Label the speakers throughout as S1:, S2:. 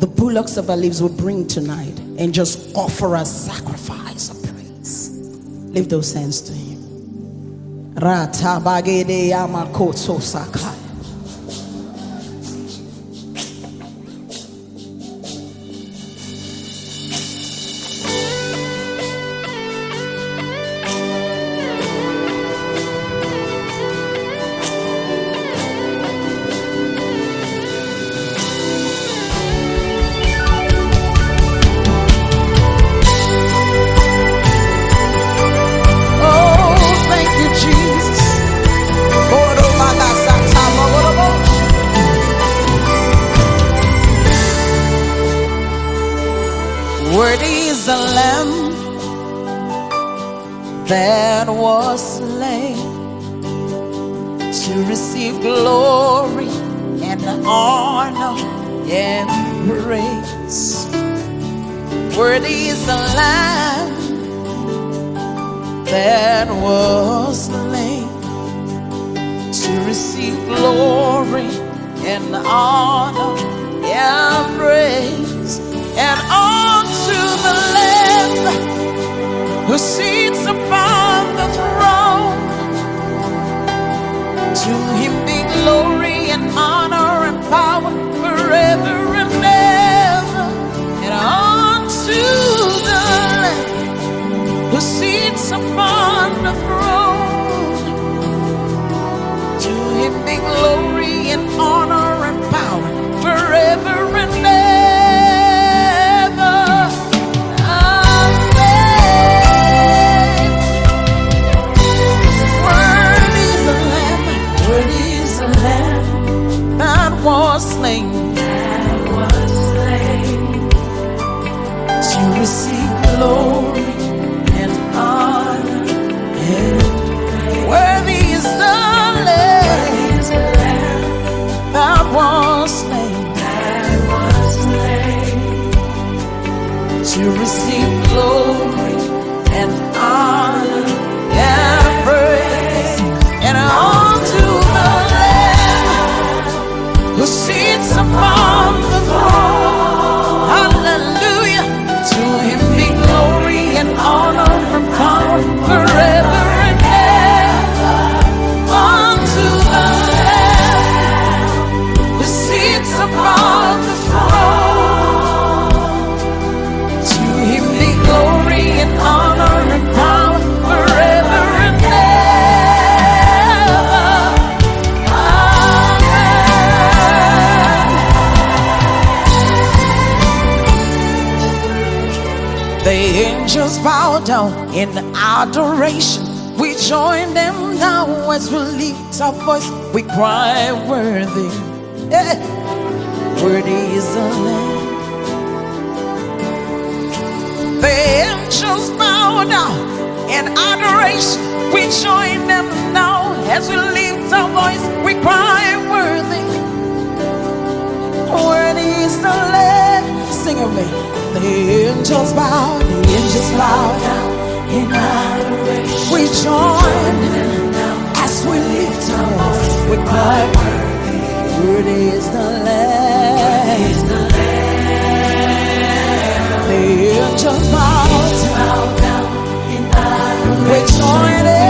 S1: the bullocks of our lives would bring tonight and just offer a sacrifice of praise. Lift those hands to him. Ratabagede yamakotso sakai.
S2: Worthy is the Lamb that was slain to receive glory and honor and praise. Worthy is the Lamb that was slain to receive glory and honor and praise. And unto the Lamb who sits upon the throne, to him be glory and honor and power forever and ever. And unto the Lamb who sits upon the throne, to him be glory and honor and power forever and ever. Was slain to receive glory and honor and worthy is the Lamb that was slain to receive glory and honor and praise. And unto the who sits upon the throne, hallelujah, to him be glory and honor and power forever and ever. Unto the Lamb who sits upon the throne, to him be glory and honor and power forever and ever. The angels bow down in adoration. We join them now as we lift our voice. We cry, worthy, worthy is the Lamb. The angels bow down in adoration. We join them now as we lift our voice. We cry, worthy, worthy is the Lamb. Sing with me. The angels bow down in adoration. We join as we lift our voice. We cry, worthy is the Lamb. The angels bow down in adoration. We join it.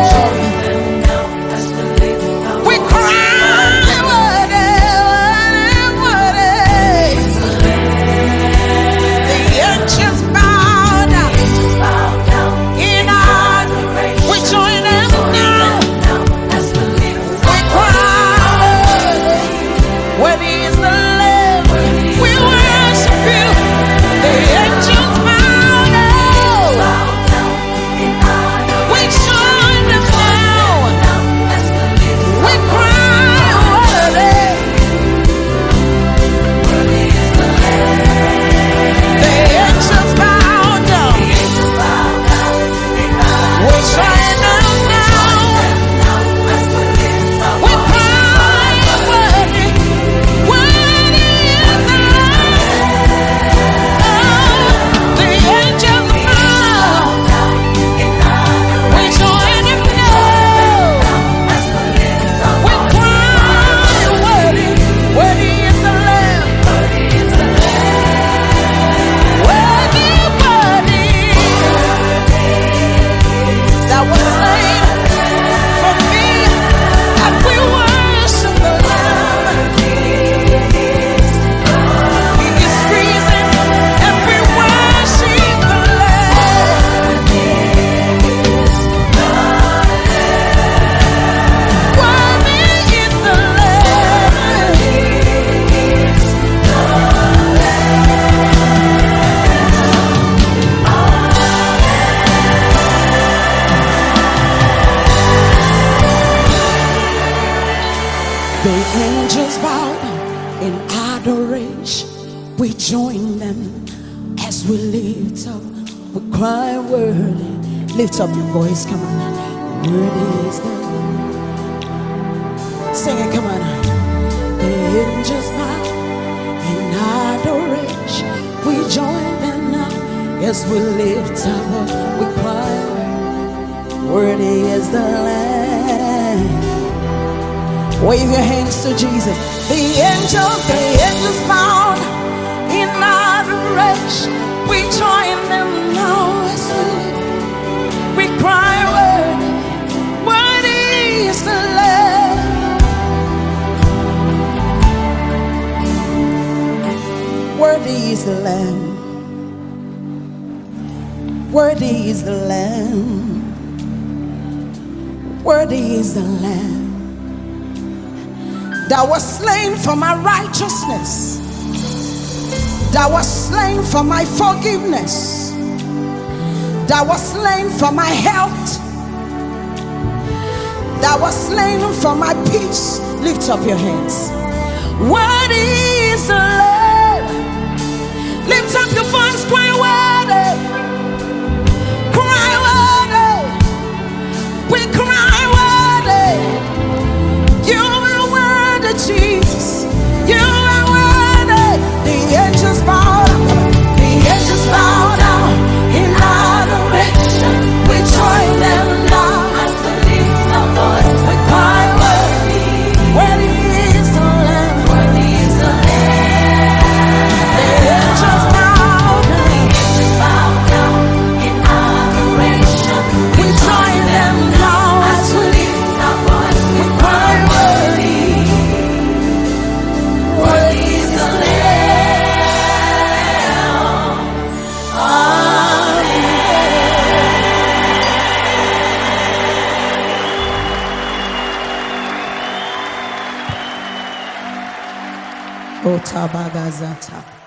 S2: We cry, the angels bow down.
S1: we join them as we lift up. We cry, worthy. Lift up your voice, come on. Worthy is the Lamb. Sing it, come on. The angels bow in adoration. We join them now as we lift up. We cry, worthy is the Lamb. Wave your hands to Jesus. The angels bow in adoration. We join them now as we cry, worthy, worthy is the Lamb. Worthy is the Lamb. Worthy is the Lamb. Worthy is the Lamb that was slain for my righteousness, that was slain for my forgiveness, that was slain for my health, that was slain for my peace. Lift up your hands. Worthy is the Lamb. Lift up your voice, cry worthy, cry worthy. We cry worthy. You are worthy, Jesus. You are worthy. The angels bow down. The angels bow down in adoration. We join them now as we lift our voice. We cry worthy. Worthy is the Lamb. Worthy is the Lamb. The angels bow down. The angels bow down in adoration. We join them now as we lift our voice. We cry worthy. Worthy is the Lamb. Amen. Otabagazata.